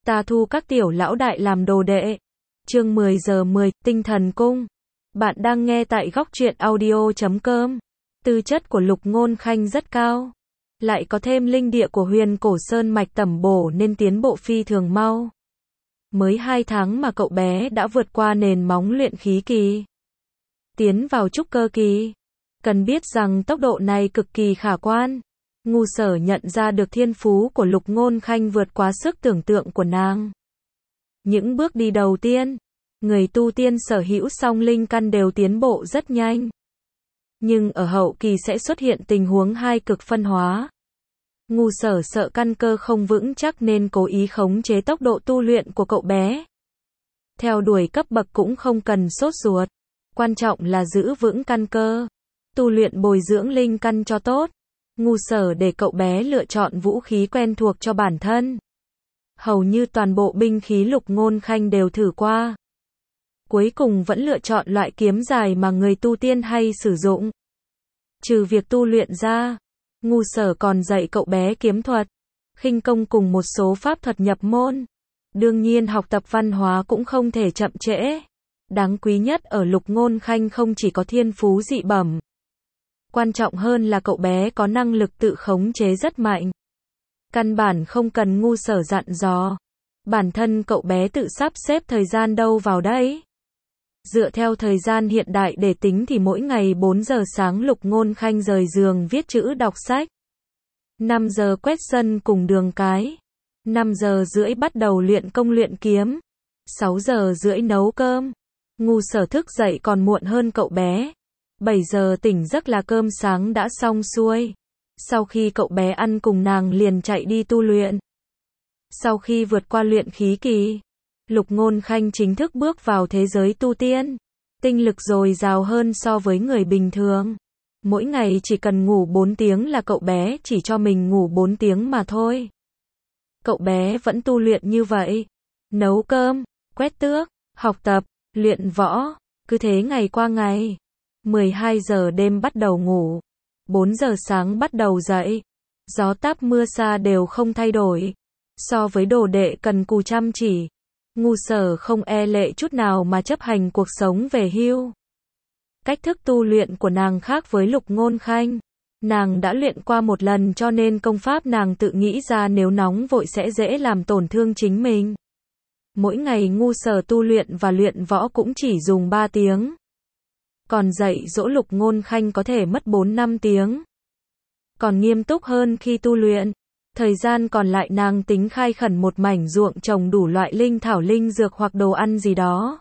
Ta thu các tiểu lão đại làm đồ đệ. Chương 10 giờ 10, tinh thần cung. Bạn đang nghe tại góc truyện audio.com. Tư chất của Lục Ngôn Khanh rất cao. Lại có thêm linh địa của Huyền Cổ Sơn mạch tẩm bổ nên tiến bộ phi thường mau. Mới 2 tháng mà cậu bé đã vượt qua nền móng luyện khí kỳ. Tiến vào trúc cơ kỳ. Cần biết rằng tốc độ này cực kỳ khả quan. Ngu Sở nhận ra được thiên phú của Lục Ngôn Khanh vượt quá sức tưởng tượng của nàng. Những bước đi đầu tiên, người tu tiên sở hữu song linh căn đều tiến bộ rất nhanh. Nhưng ở hậu kỳ sẽ xuất hiện tình huống hai cực phân hóa. Ngu Sở sợ căn cơ không vững chắc nên cố ý khống chế tốc độ tu luyện của cậu bé. Theo đuổi cấp bậc cũng không cần sốt ruột. Quan trọng là giữ vững căn cơ. Tu luyện bồi dưỡng linh căn cho tốt. Ngu Sở để cậu bé lựa chọn vũ khí quen thuộc cho bản thân. Hầu như toàn bộ binh khí Lục Ngôn Khanh đều thử qua. Cuối cùng vẫn lựa chọn loại kiếm dài mà người tu tiên hay sử dụng. Trừ việc tu luyện ra, Ngu Sở còn dạy cậu bé kiếm thuật, khinh công cùng một số pháp thuật nhập môn. Đương nhiên học tập văn hóa cũng không thể chậm trễ. Đáng quý nhất ở Lục Ngôn Khanh không chỉ có thiên phú dị bẩm. Quan trọng hơn là cậu bé có năng lực tự khống chế rất mạnh. Căn bản không cần Ngu Sở dặn dò. Bản thân cậu bé tự sắp xếp thời gian đâu vào đấy. Dựa theo thời gian hiện đại để tính thì mỗi ngày 4 giờ sáng Lục Ngôn Khanh rời giường viết chữ đọc sách. 5 giờ quét sân cùng đường cái. 5 giờ rưỡi bắt đầu luyện công luyện kiếm. 6 giờ rưỡi nấu cơm. Ngu Sở thức dậy còn muộn hơn cậu bé. 7 giờ tỉnh giấc là cơm sáng đã xong xuôi. Sau khi cậu bé ăn cùng nàng liền chạy đi tu luyện. Sau khi vượt qua luyện khí kỳ, Lục Ngôn Khanh chính thức bước vào thế giới tu tiên. Tinh lực dồi dào hơn so với người bình thường. Mỗi ngày chỉ cần ngủ 4 tiếng là cậu bé chỉ cho mình ngủ 4 tiếng mà thôi. Cậu bé vẫn tu luyện như vậy. Nấu cơm, quét tước, học tập, luyện võ. Cứ thế ngày qua ngày. 12 giờ đêm bắt đầu ngủ. 4 giờ sáng bắt đầu dậy. Gió táp mưa xa đều không thay đổi. So với đồ đệ cần cù chăm chỉ, Ngu Sở không e lệ chút nào mà chấp hành cuộc sống về hưu. Cách thức tu luyện của nàng khác với Lục Ngôn Khanh. Nàng đã luyện qua một lần cho nên công pháp nàng tự nghĩ ra nếu nóng vội sẽ dễ làm tổn thương chính mình. Mỗi ngày Ngu Sở tu luyện và luyện võ cũng chỉ dùng 3 tiếng. Còn dạy dỗ Lục Ngôn Khanh có thể mất 4-5 tiếng. Còn nghiêm túc hơn khi tu luyện. Thời gian còn lại nàng tính khai khẩn một mảnh ruộng trồng đủ loại linh thảo linh dược hoặc đồ ăn gì đó.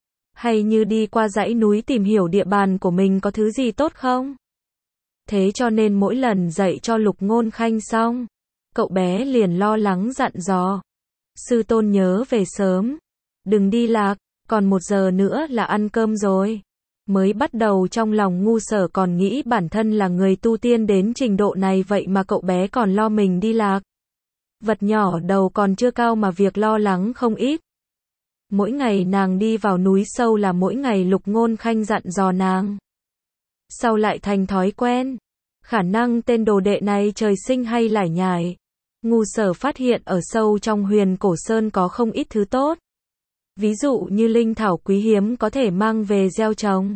Hay như đi qua dãy núi tìm hiểu địa bàn của mình có thứ gì tốt không. Thế cho nên mỗi lần dạy cho Lục Ngôn Khanh xong, cậu bé liền lo lắng dặn dò. Sư tôn nhớ về sớm. Đừng đi lạc, còn 1 giờ nữa là ăn cơm rồi. Mới bắt đầu trong lòng Ngu Sở còn nghĩ bản thân là người tu tiên đến trình độ này vậy mà cậu bé còn lo mình đi lạc. Vật nhỏ đầu còn chưa cao mà việc lo lắng không ít. Mỗi ngày nàng đi vào núi sâu là mỗi ngày Lục Ngôn Khanh dặn dò nàng. Sau lại thành thói quen. Khả năng tên đồ đệ này trời sinh hay lải nhải. Ngu Sở phát hiện ở sâu trong Huyền Cổ Sơn có không ít thứ tốt. Ví dụ như linh thảo quý hiếm có thể mang về gieo trồng.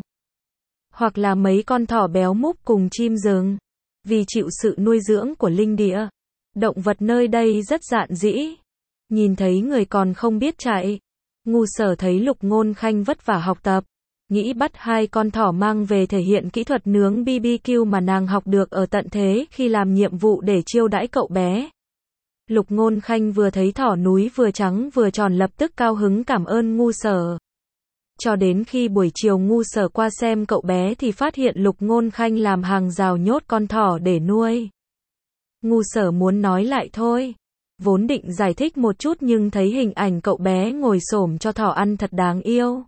Hoặc là mấy con thỏ béo múp cùng chim rừng. Vì chịu sự nuôi dưỡng của linh địa. Động vật nơi đây rất dạn dĩ. Nhìn thấy người còn không biết chạy. Ngu Sở thấy Lục Ngôn Khanh vất vả học tập. Nghĩ bắt 2 con thỏ mang về thể hiện kỹ thuật nướng BBQ mà nàng học được ở tận thế khi làm nhiệm vụ để chiêu đãi cậu bé. Lục Ngôn Khanh vừa thấy thỏ núi vừa trắng vừa tròn lập tức cao hứng cảm ơn Ngu Sở. Cho đến khi buổi chiều Ngu Sở qua xem cậu bé thì phát hiện Lục Ngôn Khanh làm hàng rào nhốt con thỏ để nuôi. Ngu Sở muốn nói lại thôi. Vốn định giải thích một chút nhưng thấy hình ảnh cậu bé ngồi xổm cho thỏ ăn thật đáng yêu.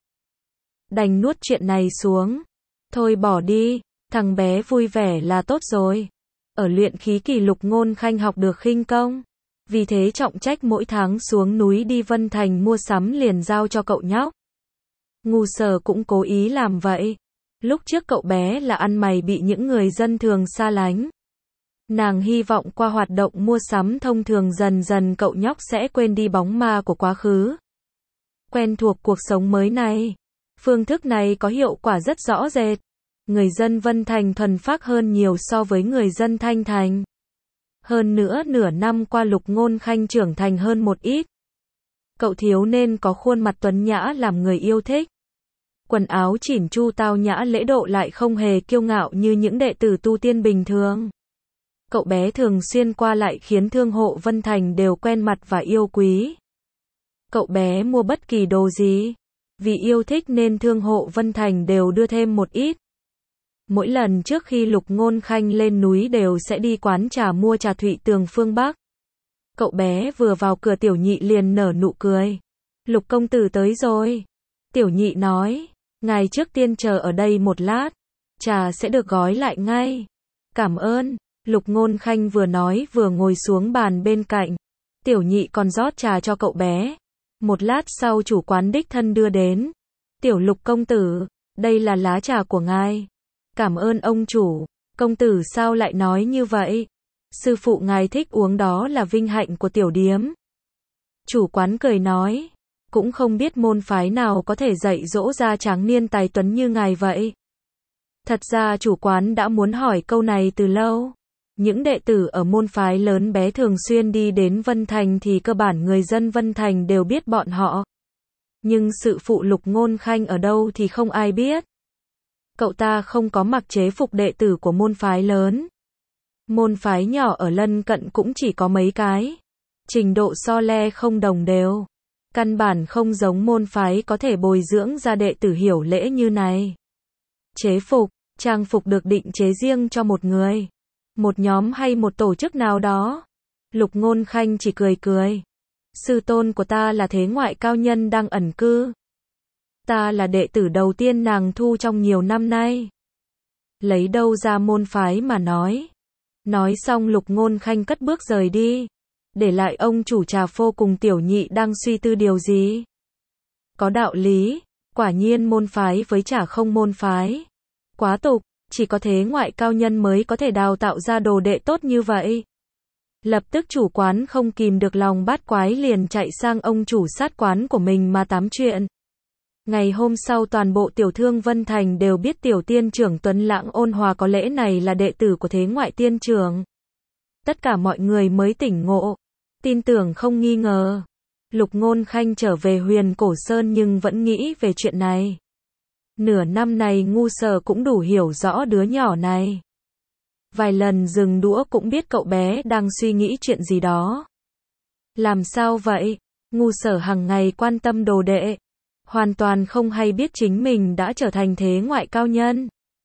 Đành nuốt chuyện này xuống. Thôi bỏ đi, thằng bé vui vẻ là tốt rồi. Ở luyện khí kỳ Lục Ngôn Khanh học được khinh công. Vì thế trọng trách mỗi tháng xuống núi đi Vân Thành mua sắm liền giao cho cậu nhóc. Ngu Sở cũng cố ý làm vậy. Lúc trước cậu bé là ăn mày bị những người dân thường xa lánh. Nàng hy vọng qua hoạt động mua sắm thông thường dần dần cậu nhóc sẽ quên đi bóng ma của quá khứ. Quen thuộc cuộc sống mới này. Phương thức này có hiệu quả rất rõ rệt. Người dân Vân Thành thuần phác hơn nhiều so với người dân Thanh Thành. Hơn nữa nửa năm qua Lục Ngôn Khanh trưởng thành hơn một ít. Cậu thiếu nên có khuôn mặt tuấn nhã làm người yêu thích. Quần áo chỉn chu tao nhã lễ độ lại không hề kiêu ngạo như những đệ tử tu tiên bình thường. Cậu bé thường xuyên qua lại khiến thương hộ Vân Thành đều quen mặt và yêu quý. Cậu bé mua bất kỳ đồ gì, vì yêu thích nên thương hộ Vân Thành đều đưa thêm một ít. Mỗi lần trước khi Lục Ngôn Khanh lên núi đều sẽ đi quán trà mua trà Thụy Tường phương Bắc. Cậu bé vừa vào cửa Tiểu Nhị liền nở nụ cười. Lục công tử tới rồi. Tiểu Nhị nói, ngài trước tiên chờ ở đây một lát, trà sẽ được gói lại ngay. Cảm ơn. Lục Ngôn Khanh vừa nói vừa ngồi xuống bàn bên cạnh. Tiểu Nhị còn rót trà cho cậu bé. Một lát sau chủ quán đích thân đưa đến. Tiểu Lục công tử, đây là lá trà của ngài. Cảm ơn ông chủ. Công tử sao lại nói như vậy? Sư phụ ngài thích uống đó là vinh hạnh của tiểu điếm. Chủ quán cười nói, cũng không biết môn phái nào có thể dạy dỗ ra tráng niên tài tuấn như ngài vậy. Thật ra chủ quán đã muốn hỏi câu này từ lâu. Những đệ tử ở môn phái lớn bé thường xuyên đi đến Vân Thành thì cơ bản người dân Vân Thành đều biết bọn họ. Nhưng sự phụ Lục Ngôn Khanh ở đâu thì không ai biết. Cậu ta không có mặc chế phục đệ tử của môn phái lớn. Môn phái nhỏ ở lân cận cũng chỉ có mấy cái. Trình độ so le không đồng đều. Căn bản không giống môn phái có thể bồi dưỡng ra đệ tử hiểu lễ như này. Chế phục, trang phục được định chế riêng cho một người, một nhóm hay một tổ chức nào đó. Lục Ngôn Khanh chỉ cười cười. Sư tôn của ta là thế ngoại cao nhân đang ẩn cư. Ta là đệ tử đầu tiên nàng thu trong nhiều năm nay. Lấy đâu ra môn phái mà nói. Nói xong Lục Ngôn Khanh cất bước rời đi. Để lại ông chủ trà phô cùng Tiểu Nhị đang suy tư điều gì. Có đạo lý, quả nhiên môn phái với chả không môn phái. Quá tục, chỉ có thế ngoại cao nhân mới có thể đào tạo ra đồ đệ tốt như vậy. Lập tức chủ quán không kìm được lòng bát quái liền chạy sang ông chủ sát quán của mình mà tám chuyện. Ngày hôm sau toàn bộ tiểu thương Vân Thành đều biết tiểu tiên trưởng Tuấn Lãng ôn hòa có lễ này là đệ tử của thế ngoại tiên trưởng. Tất cả mọi người mới tỉnh ngộ, tin tưởng không nghi ngờ. Lục Ngôn Khanh trở về Huyền Cổ Sơn nhưng vẫn nghĩ về chuyện này. Nửa năm này ngu Sở cũng đủ hiểu rõ đứa nhỏ này. Vài lần dừng đũa cũng biết cậu bé đang suy nghĩ chuyện gì đó. Làm sao vậy? Ngu Sở hằng ngày quan tâm đồ đệ, hoàn toàn không hay biết chính mình đã trở thành thế ngoại cao nhân.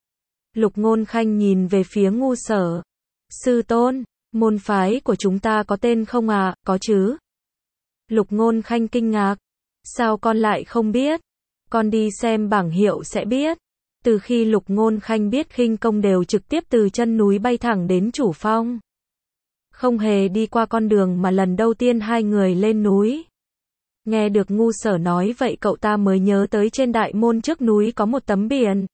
Lục Ngôn Khanh nhìn về phía ngu Sở. Sư tôn, môn phái của chúng ta có tên không à? Có chứ. Lục Ngôn Khanh kinh ngạc. Sao con lại không biết? Con đi xem bảng hiệu sẽ biết. Từ khi Lục Ngôn Khanh biết khinh công đều trực tiếp từ chân núi bay thẳng đến chủ phong. Không hề đi qua con đường mà lần đầu tiên hai người lên núi. Nghe được ngu Sở nói vậy cậu ta mới nhớ tới trên đại môn trước núi có một tấm biển.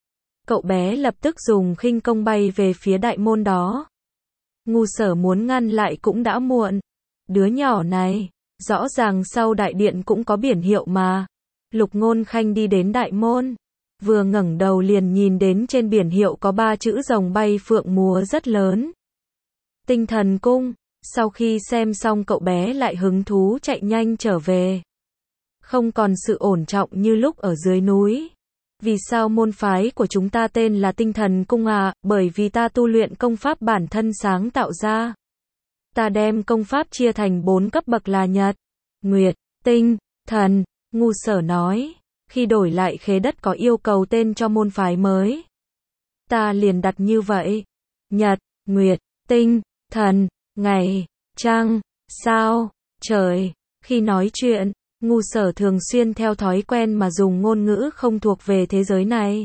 Cậu bé lập tức dùng khinh công bay về phía đại môn đó. Ngu Sở muốn ngăn lại cũng đã muộn. Đứa nhỏ này, rõ ràng sau đại điện cũng có biển hiệu mà. Lục Ngôn Khanh đi đến đại môn, vừa ngẩng đầu liền nhìn đến trên biển hiệu có 3 chữ rồng bay phượng múa rất lớn. Tinh Thần Cung. Sau khi xem xong cậu bé lại hứng thú chạy nhanh trở về. Không còn sự ổn trọng như lúc ở dưới núi. Vì sao môn phái của chúng ta tên là Tinh Thần Cung à? Bởi vì ta tu luyện công pháp bản thân sáng tạo ra. Ta đem công pháp chia thành 4 cấp bậc là Nhật, Nguyệt, Tinh, Thần. Ngu Sở nói, khi đổi lại khế đất có yêu cầu tên cho môn phái mới. Ta liền đặt như vậy. Nhật, Nguyệt, Tinh, Thần, ngày, trăng, sao, trời. Khi nói chuyện, ngu Sở thường xuyên theo thói quen mà dùng ngôn ngữ không thuộc về thế giới này.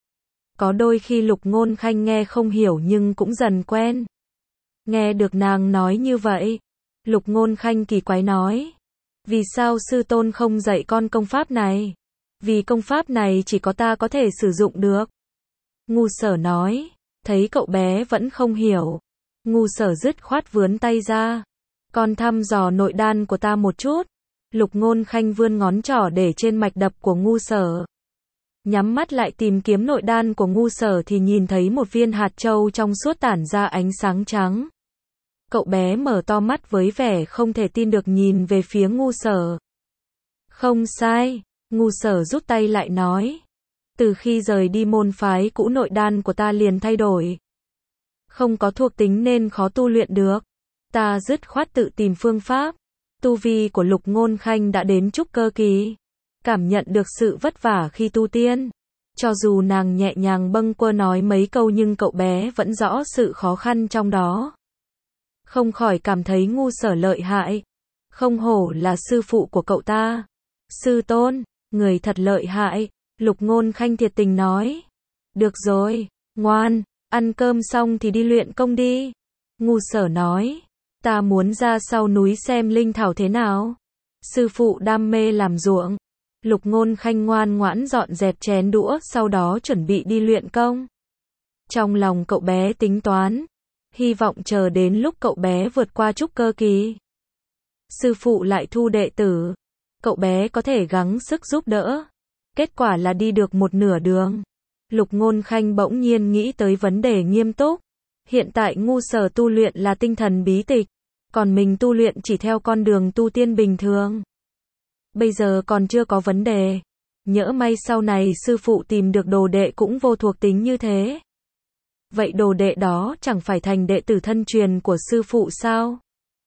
Có đôi khi Lục Ngôn Khanh nghe không hiểu nhưng cũng dần quen. Nghe được nàng nói như vậy, Lục Ngôn Khanh kỳ quái nói. Vì sao sư tôn không dạy con công pháp này? Vì công pháp này chỉ có ta có thể sử dụng được. Ngu Sở nói, thấy cậu bé vẫn không hiểu. Ngu Sở dứt khoát vướn tay ra. Con thăm dò nội đan của ta một chút. Lục Ngôn Khanh vươn ngón trỏ để trên mạch đập của Ngu Sở. Nhắm mắt lại tìm kiếm nội đan của Ngu Sở thì nhìn thấy một viên hạt châu trong suốt tản ra ánh sáng trắng. Cậu bé mở to mắt với vẻ không thể tin được nhìn về phía Ngu Sở. Không sai, Ngu Sở rút tay lại nói. Từ khi rời đi môn phái cũ nội đan của ta liền thay đổi. Không có thuộc tính nên khó tu luyện được. Ta dứt khoát tự tìm phương pháp. Tu vi của Lục Ngôn Khanh đã đến trúc cơ kỳ. Cảm nhận được sự vất vả khi tu tiên. Cho dù nàng nhẹ nhàng bâng quơ nói mấy câu nhưng cậu bé vẫn rõ sự khó khăn trong đó. Không khỏi cảm thấy Ngu Sở lợi hại. Không hổ là sư phụ của cậu ta. Sư tôn, người thật lợi hại. Lục Ngôn Khanh thiệt tình nói. Được rồi, ngoan, ăn cơm xong thì đi luyện công đi. Ngu Sở nói. Ta muốn ra sau núi xem linh thảo thế nào. Sư phụ đam mê làm ruộng. Lục Ngôn Khanh ngoan ngoãn dọn dẹp chén đũa sau đó chuẩn bị đi luyện công. Trong lòng cậu bé tính toán. Hy vọng chờ đến lúc cậu bé vượt qua trúc cơ kỳ. Sư phụ lại thu đệ tử. Cậu bé có thể gắng sức giúp đỡ. Kết quả là đi được một nửa đường. Lục Ngôn Khanh bỗng nhiên nghĩ tới vấn đề nghiêm túc. Hiện tại Ngu Sở tu luyện là tinh thần bí tịch. Còn mình tu luyện chỉ theo con đường tu tiên bình thường. Bây giờ còn chưa có vấn đề. Nhỡ may sau này sư phụ tìm được đồ đệ cũng vô thuộc tính như thế. Vậy đồ đệ đó chẳng phải thành đệ tử thân truyền của sư phụ sao?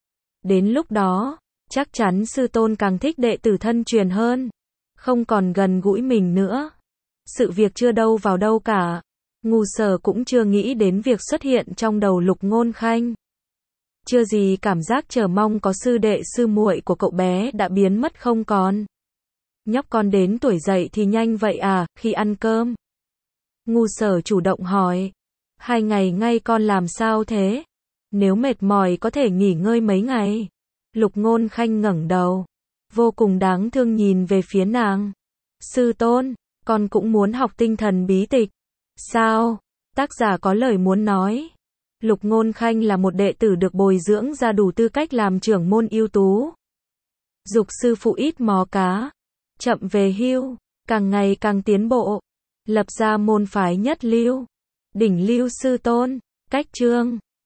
Đến lúc đó, chắc chắn sư tôn càng thích đệ tử thân truyền hơn. Không còn gần gũi mình nữa. Sự việc chưa đâu vào đâu cả. Ngu Sở cũng chưa nghĩ đến việc xuất hiện trong đầu Lục Ngôn Khanh. Chưa gì cảm giác chờ mong có sư đệ sư muội của cậu bé đã biến mất không còn. Nhóc con đến tuổi dậy thì nhanh vậy à, khi ăn cơm. Ngu Sở chủ động hỏi. 2 ngày ngay con làm sao thế? Nếu mệt mỏi có thể nghỉ ngơi mấy ngày. Lục Ngôn Khanh ngẩng đầu. Vô cùng đáng thương nhìn về phía nàng. Sư tôn, con cũng muốn học tinh thần bí tịch. Sao? Tác giả có lời muốn nói. Lục Ngôn Khanh là một đệ tử được bồi dưỡng ra đủ tư cách làm trưởng môn ưu tú. Dục sư phụ ít mò cá. Chậm về hưu. Càng ngày càng tiến bộ. Lập ra môn phái nhất lưu. Đỉnh lưu sư tôn. Cách chương.